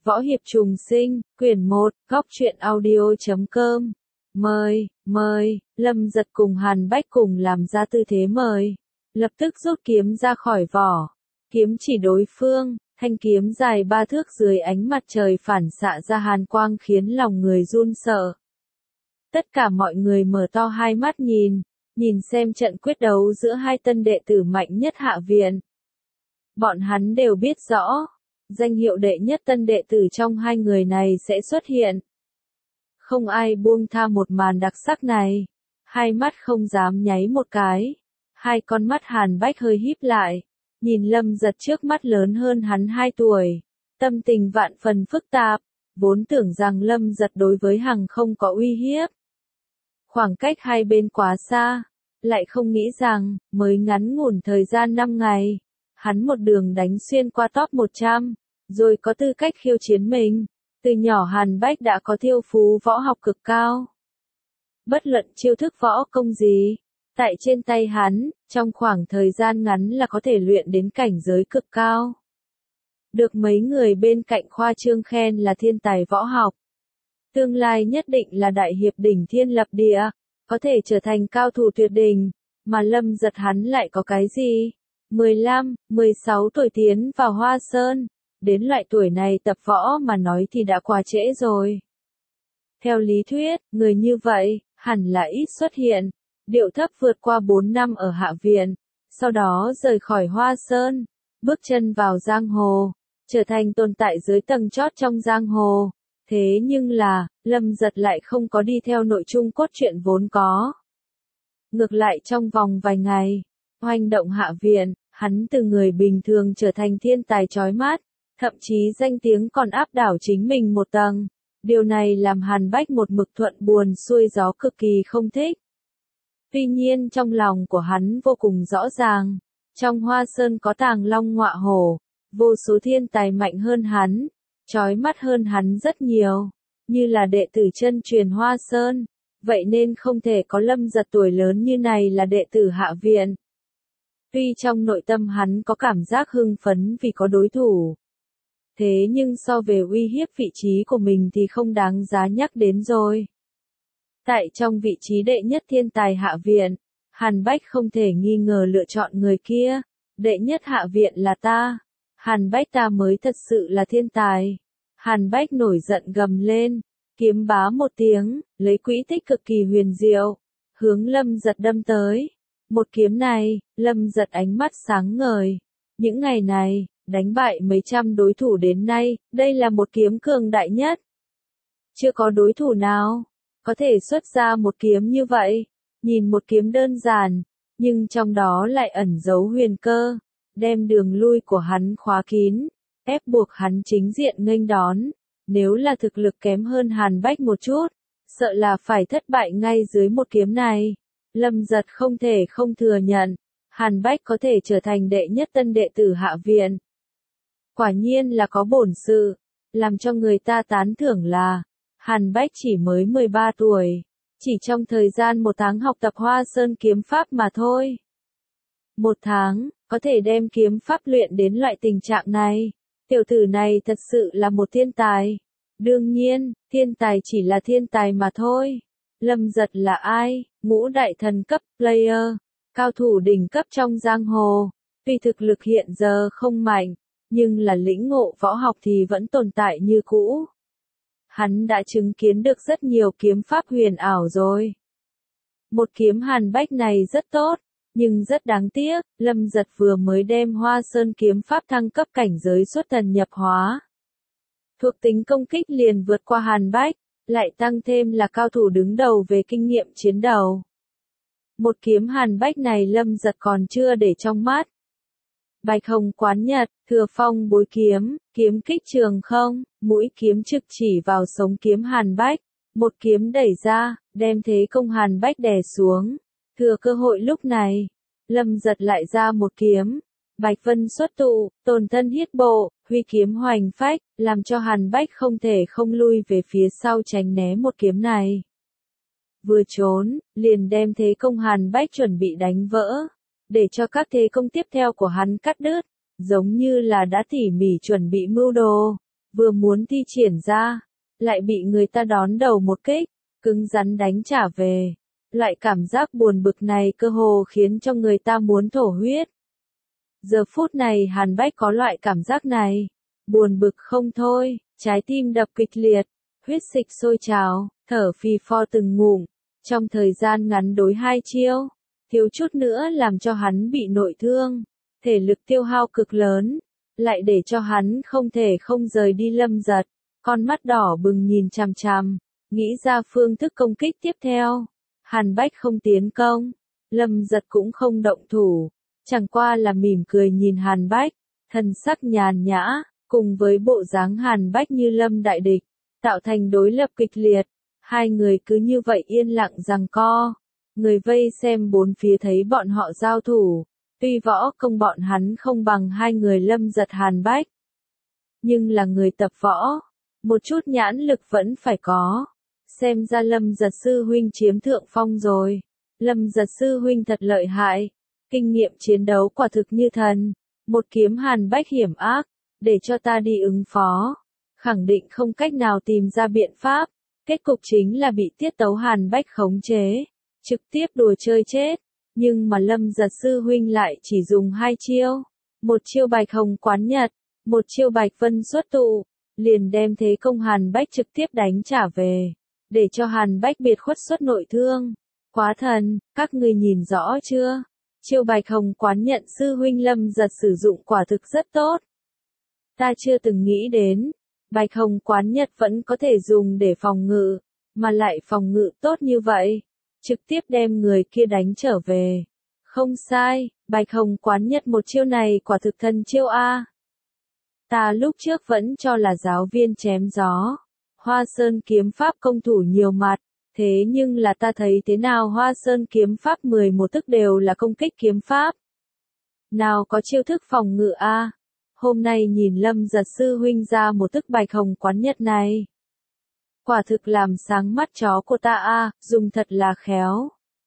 Võ Hiệp Trùng Sinh, quyển 1, góc truyện audio.com. Mời, Lâm Giật cùng Hàn Bách cùng làm ra tư thế mời. Lập tức rút kiếm ra khỏi vỏ. Kiếm chỉ đối phương, thanh kiếm dài 3 thước dưới ánh mặt trời phản xạ ra hàn quang khiến lòng người run sợ. Tất cả mọi người mở to hai mắt nhìn xem trận quyết đấu giữa hai tân đệ tử mạnh nhất Hạ Viện. Bọn hắn đều biết rõ, danh hiệu đệ nhất tân đệ tử trong hai người này sẽ xuất hiện. Không ai buông tha một màn đặc sắc này. Hai mắt không dám nháy một cái. Hai con mắt Hàn Bách hơi híp lại. Nhìn Lâm Giật trước mắt lớn hơn hắn 2 tuổi. Tâm tình vạn phần phức tạp. Vốn tưởng rằng Lâm Giật đối với Hằng không có uy hiếp. Khoảng cách hai bên quá xa. Lại không nghĩ rằng, mới ngắn ngủn thời gian 5 ngày. Hắn một đường đánh xuyên qua top 100. Rồi có tư cách khiêu chiến mình. Từ nhỏ Hàn Bách đã có thiên phú võ học cực cao. Bất luận chiêu thức võ công gì, tại trên tay hắn, trong khoảng thời gian ngắn là có thể luyện đến cảnh giới cực cao. Được mấy người bên cạnh khoa trương khen là thiên tài võ học. Tương lai nhất định là đại hiệp đỉnh thiên lập địa, có thể trở thành cao thủ tuyệt đỉnh, mà Lâm Giật hắn lại có cái gì? 15, 16 tuổi tiến vào Hoa Sơn. Đến loại tuổi này tập võ mà nói thì đã quá trễ rồi. Theo lý thuyết, người như vậy, hẳn là ít xuất hiện. Điệu thấp vượt qua 4 năm ở Hạ Viện, sau đó rời khỏi Hoa Sơn, bước chân vào giang hồ, trở thành tồn tại dưới tầng chót trong giang hồ. Thế nhưng là, Lâm Giật lại không có đi theo nội dung cốt truyện vốn có. Ngược lại trong vòng vài ngày, hoành động Hạ Viện, hắn từ người bình thường trở thành thiên tài chói mắt. Thậm chí danh tiếng còn áp đảo chính mình một tầng. Điều này làm Hàn Bách một mực thuận buồm xuôi gió cực kỳ không thích. Tuy nhiên trong lòng của hắn vô cùng rõ ràng. Trong Hoa Sơn có Tàng Long Ngọa Hổ. Vô số thiên tài mạnh hơn hắn. Chói mắt hơn hắn rất nhiều. Như là đệ tử chân truyền Hoa Sơn. Vậy nên không thể có Lâm Giật tuổi lớn như này là đệ tử Hạ Viện. Tuy trong nội tâm hắn có cảm giác hưng phấn vì có đối thủ. Thế nhưng so về uy hiếp vị trí của mình thì không đáng giá nhắc đến rồi. Tại trong vị trí đệ nhất thiên tài Hạ Viện, Hàn Bách không thể nghi ngờ lựa chọn người kia. Đệ nhất Hạ Viện là ta. Hàn Bách ta mới thật sự là thiên tài. Hàn Bách nổi giận gầm lên. Kiếm bá một tiếng, lấy quỹ tích cực kỳ huyền diệu. Hướng Lâm Giật đâm tới. Một kiếm này, Lâm Giật ánh mắt sáng ngời. Những ngày này, đánh bại mấy trăm đối thủ đến nay, đây là một kiếm cường đại nhất. Chưa có đối thủ nào có thể xuất ra một kiếm như vậy. Nhìn một kiếm đơn giản, nhưng trong đó lại ẩn giấu huyền cơ, đem đường lui của hắn khóa kín, ép buộc hắn chính diện nghênh đón. Nếu là thực lực kém hơn Hàn Bách một chút, sợ là phải thất bại ngay dưới một kiếm này. Lâm Giật không thể không thừa nhận, Hàn Bách có thể trở thành đệ nhất tân đệ tử Hạ Viện. Quả nhiên là có bổn sự, làm cho người ta tán thưởng là, Hàn Bách chỉ mới 13 tuổi, chỉ trong thời gian 1 tháng học tập Hoa Sơn kiếm pháp mà thôi. 1 tháng, có thể đem kiếm pháp luyện đến loại tình trạng này, tiểu tử này thật sự là một thiên tài. Đương nhiên, thiên tài chỉ là thiên tài mà thôi. Lâm Giật là ai? Ngũ đại thần cấp player, cao thủ đỉnh cấp trong giang hồ. Tuy thực lực hiện giờ không mạnh, nhưng là lĩnh ngộ võ học thì vẫn tồn tại như cũ. Hắn đã chứng kiến được rất nhiều kiếm pháp huyền ảo rồi. Một kiếm Hàn Bách này rất tốt, nhưng rất đáng tiếc, Lâm Giật vừa mới đem Hoa Sơn kiếm pháp thăng cấp cảnh giới xuất thần nhập hóa. Thuộc tính công kích liền vượt qua Hàn Bách, lại tăng thêm là cao thủ đứng đầu về kinh nghiệm chiến đấu. Một kiếm Hàn Bách này Lâm Giật còn chưa để trong mắt. Bạch Hồng Quán Nhật, Thừa Phong Bối Kiếm, kiếm kích trường không, mũi kiếm trực chỉ vào sống kiếm Hàn Bách, một kiếm đẩy ra, đem thế công Hàn Bách đè xuống. Thừa cơ hội lúc này, Lâm Giật lại ra một kiếm, Bạch Vân xuất tụ, tồn thân hiết bộ, huy kiếm hoành phách, làm cho Hàn Bách không thể không lui về phía sau tránh né một kiếm này. Vừa trốn, liền đem thế công Hàn Bách chuẩn bị đánh vỡ, để cho các thế công tiếp theo của hắn cắt đứt, giống như là đã tỉ mỉ chuẩn bị mưu đồ. vừa muốn thi triển ra, lại bị người ta đón đầu một kích, cứng rắn đánh trả về. Loại cảm giác buồn bực này cơ hồ khiến cho người ta muốn thổ huyết. Giờ phút này Hàn Bách có loại cảm giác này, buồn bực không thôi, trái tim đập kịch liệt, huyết dịch sôi trào, thở phì phò từng ngụm, trong thời gian ngắn đối 2 chiêu, thiếu chút nữa làm cho hắn bị nội thương, thể lực tiêu hao cực lớn, lại để cho hắn không thể không rời đi Lâm Giật, con mắt đỏ bừng nhìn chằm chằm, nghĩ ra phương thức công kích tiếp theo. Hàn Bách không tiến công, Lâm Giật cũng không động thủ, chẳng qua là mỉm cười nhìn Hàn Bách, thần sắc nhàn nhã, cùng với bộ dáng Hàn Bách như lâm đại địch, tạo thành đối lập kịch liệt. Hai người cứ như vậy yên lặng giằng co, người vây xem bốn phía thấy bọn họ giao thủ, tuy võ công bọn hắn không bằng hai người Lâm Giật Hàn Bách, nhưng là người tập võ, một chút nhãn lực vẫn phải có. Xem ra Lâm Giật sư huynh chiếm thượng phong rồi. Lâm Giật sư huynh thật lợi hại, kinh nghiệm chiến đấu quả thực như thần. Một kiếm Hàn Bách hiểm ác, để cho ta đi ứng phó, khẳng định không cách nào tìm ra biện pháp. Kết cục chính là bị tiết tấu Hàn Bách khống chế, trực tiếp đùa chơi chết. Nhưng mà Lâm Giật sư huynh lại chỉ dùng 2 chiêu, một chiêu Bạch Hồng Quán Nhật, một chiêu Bạch Vân Xuất Tụ, liền đem thế công Hàn Bách trực tiếp đánh trả về, để cho Hàn Bách biệt khuất xuất nội thương. Quá thần, các ngươi nhìn rõ chưa? Chiêu Bạch Hồng Quán Nhận sư huynh Lâm Giật sử dụng quả thực rất tốt. Ta chưa từng nghĩ đến, Bạch Hồng Quán Nhật vẫn có thể dùng để phòng ngự, mà lại phòng ngự tốt như vậy, trực tiếp đem người kia đánh trở về. Không sai, Bạch Hồng Quán Nhật một chiêu này quả thực thần chiêu A. Ta lúc trước vẫn cho là giáo viên chém gió. Hoa Sơn kiếm pháp công thủ nhiều mặt, thế nhưng là ta thấy thế nào Hoa Sơn kiếm pháp 11 thức đều là công kích kiếm pháp. Nào có chiêu thức phòng ngự A. Hôm nay nhìn Lâm Giật sư huynh ra một thức Bạch Hồng Quán Nhật này. Quả thực làm sáng mắt chó của ta A, dùng thật là khéo.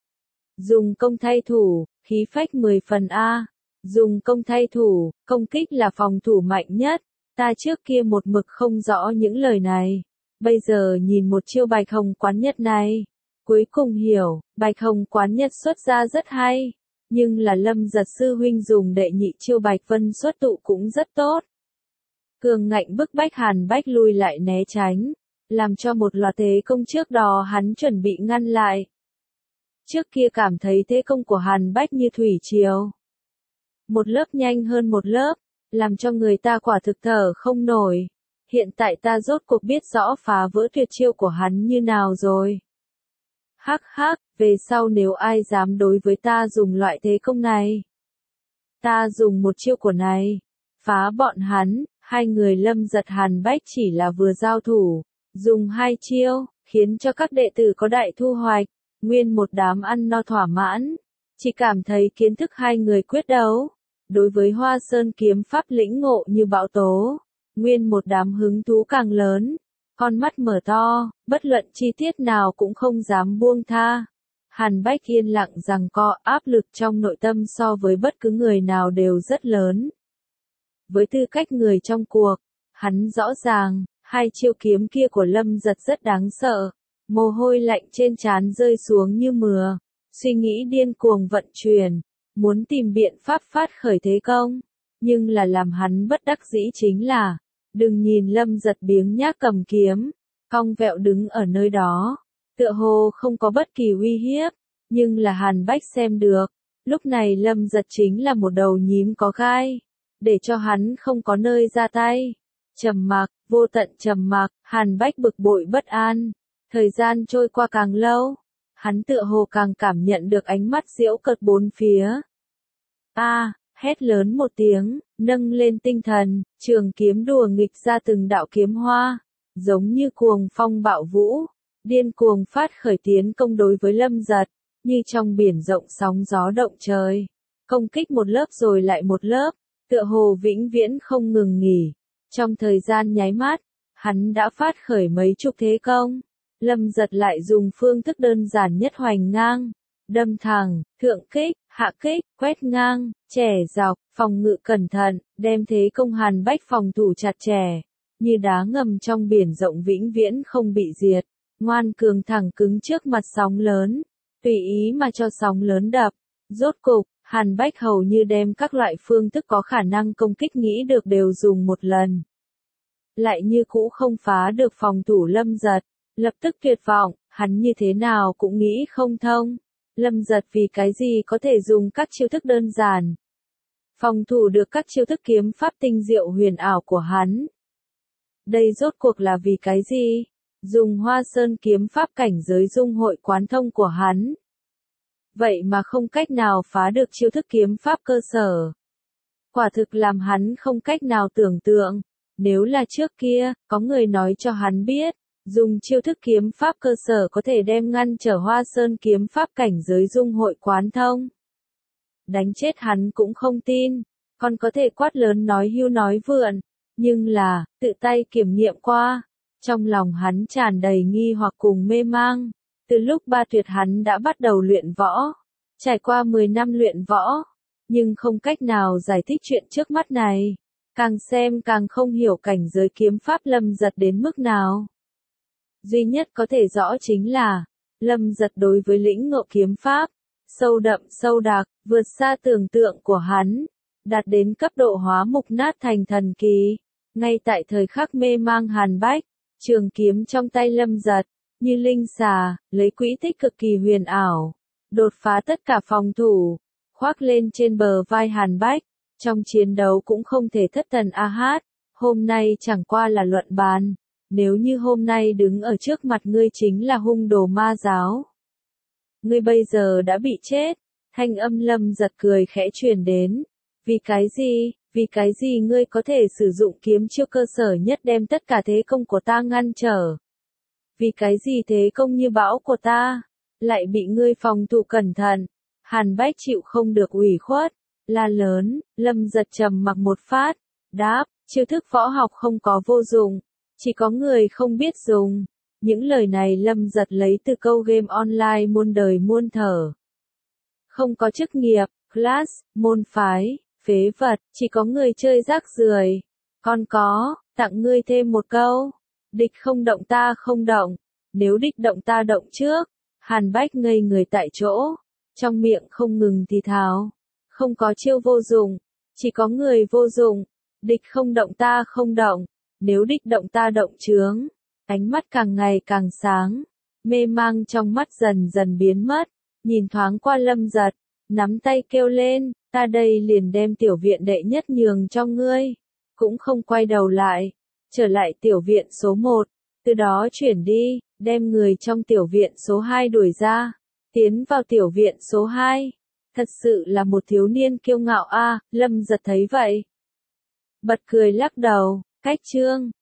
Dùng công thay thủ, khí phách 10 phần A. Dùng công thay thủ, công kích là phòng thủ mạnh nhất. Ta trước kia một mực không rõ những lời này. Bây giờ nhìn một chiêu Bạch Hồng Quán Nhật này, cuối cùng hiểu, Bạch Hồng Quán Nhật xuất ra rất hay, nhưng là Lâm Giật sư huynh dùng đệ nhị chiêu Bạch Vân Xuất Tụ cũng rất tốt. Cường ngạnh bức bách Hàn Bách lui lại né tránh, làm cho một loạt thế công trước đó hắn chuẩn bị ngăn lại. Trước kia cảm thấy thế công của Hàn Bách như thủy triều, một lớp nhanh hơn một lớp, làm cho người ta quả thực thở không nổi. Hiện tại ta rốt cuộc biết rõ phá vỡ tuyệt chiêu của hắn như nào rồi. Hắc hắc, về sau nếu ai dám đối với ta dùng loại thế công này, ta dùng một chiêu của này, phá bọn hắn. Hai người Lâm Giật Hàn Bách chỉ là vừa giao thủ, dùng 2 chiêu, khiến cho các đệ tử có đại thu hoạch, nguyên một đám ăn no thỏa mãn, chỉ cảm thấy kiến thức hai người quyết đấu, đối với Hoa Sơn kiếm pháp lĩnh ngộ như bão tố. Nguyên một đám hứng thú càng lớn, con mắt mở to, bất luận chi tiết nào cũng không dám buông tha. Hàn Bách yên lặng giằng co, áp lực trong nội tâm so với bất cứ người nào đều rất lớn. Với tư cách người trong cuộc, hắn rõ ràng, 2 chiêu kiếm kia của Lâm Giật rất đáng sợ, mồ hôi lạnh trên trán rơi xuống như mưa, suy nghĩ điên cuồng vận chuyển, muốn tìm biện pháp phát khởi thế công. Nhưng là làm hắn bất đắc dĩ chính là, đừng nhìn Lâm Giật biếng nhác cầm kiếm, cong vẹo đứng ở nơi đó, tựa hồ không có bất kỳ uy hiếp, nhưng là Hàn Bách xem được, lúc này Lâm Giật chính là một đầu nhím có gai, để cho hắn không có nơi ra tay. Trầm mặc, vô tận trầm mặc, Hàn Bách bực bội bất an, thời gian trôi qua càng lâu, hắn tựa hồ càng cảm nhận được ánh mắt giễu cợt bốn phía. Hét lớn một tiếng, nâng lên tinh thần, trường kiếm đùa nghịch ra từng đạo kiếm hoa, giống như cuồng phong bạo vũ, điên cuồng phát khởi tiến công đối với Lâm Giật, như trong biển rộng sóng gió động trời, công kích một lớp rồi lại một lớp, tựa hồ vĩnh viễn không ngừng nghỉ. Trong thời gian nháy mắt, hắn đã phát khởi mấy chục thế công, Lâm Giật lại dùng phương thức đơn giản nhất hoành ngang, đâm thẳng, thượng kích, hạ kích, quét ngang, chẻ dọc, phòng ngự cẩn thận, đem thế công Hàn Bách phòng thủ chặt chẽ, như đá ngầm trong biển rộng vĩnh viễn không bị diệt, ngoan cường thẳng cứng trước mặt sóng lớn, tùy ý mà cho sóng lớn đập. Rốt cục, Hàn Bách hầu như đem các loại phương thức có khả năng công kích nghĩ được đều dùng một lần. Lại như cũ không phá được phòng thủ Lâm Giật, lập tức tuyệt vọng, hắn như thế nào cũng nghĩ không thông. Lâm Giật vì cái gì có thể dùng các chiêu thức đơn giản, phòng thủ được các chiêu thức kiếm pháp tinh diệu huyền ảo của hắn. Đây rốt cuộc là vì cái gì? Dùng Hoa Sơn kiếm pháp cảnh giới dung hội quán thông của hắn. Vậy mà không cách nào phá được chiêu thức kiếm pháp cơ sở. Quả thực làm hắn không cách nào tưởng tượng. Nếu là trước kia, có người nói cho hắn biết, dùng chiêu thức kiếm pháp cơ sở có thể đem ngăn trở Hoa Sơn kiếm pháp cảnh giới dung hội quán thông. Đánh chết hắn cũng không tin, còn có thể quát lớn nói hưu nói vượn, nhưng là, tự tay kiểm nghiệm qua, trong lòng hắn tràn đầy nghi hoặc cùng mê mang. Từ lúc Ba Tuyệt hắn đã bắt đầu luyện võ, trải qua 10 năm luyện võ, nhưng không cách nào giải thích chuyện trước mắt này. Càng xem càng không hiểu cảnh giới kiếm pháp Lâm Giật đến mức nào. Duy nhất có thể rõ chính là, Lâm Giật đối với lĩnh ngộ kiếm pháp, sâu đậm sâu đặc, vượt xa tưởng tượng của hắn, đạt đến cấp độ hóa mục nát thành thần kỳ. Ngay tại thời khắc mê mang Hàn Bách, trường kiếm trong tay Lâm Giật, như linh xà, lấy quỹ tích cực kỳ huyền ảo, đột phá tất cả phòng thủ, khoác lên trên bờ vai Hàn Bách. Trong chiến đấu cũng không thể thất thần a hát, hôm nay chẳng qua là luận bàn, nếu như hôm nay đứng ở trước mặt ngươi chính là hung đồ ma giáo. Ngươi bây giờ đã bị chết, thanh âm Lâm Giật cười khẽ truyền đến. Vì cái gì ngươi có thể sử dụng kiếm chiêu cơ sở nhất đem tất cả thế công của ta ngăn trở? Vì cái gì thế công như bão của ta, lại bị ngươi phòng thủ cẩn thận? Hàn Bách chịu không được ủy khuất, la lớn. Lâm Giật trầm mặc một phát, đáp, chiêu thức võ học không có vô dụng, chỉ có người không biết dùng. Những lời này Lâm Giật lấy từ câu game online muôn đời muôn thở. Không có chức nghiệp, class, môn phái, phế vật, chỉ có người chơi rác rưởi. Còn có, tặng ngươi thêm một câu, địch không động ta không động, nếu địch động ta động trước. Hàn Bách ngây người tại chỗ, trong miệng không ngừng thì thào. Không có chiêu vô dụng, chỉ có người vô dụng, địch không động ta không động, nếu địch động ta động chướng. Ánh mắt càng ngày càng sáng, mê mang trong mắt dần dần biến mất, nhìn thoáng qua Lâm Giật, nắm tay kêu lên, ta đây liền đem tiểu viện đệ nhất nhường cho ngươi, cũng không quay đầu lại, trở lại tiểu viện số 1, từ đó chuyển đi, đem người trong tiểu viện số 2 đuổi ra, tiến vào tiểu viện số 2. Thật sự là một thiếu niên kiêu ngạo a. Lâm Giật thấy vậy, bật cười lắc đầu. Cách chương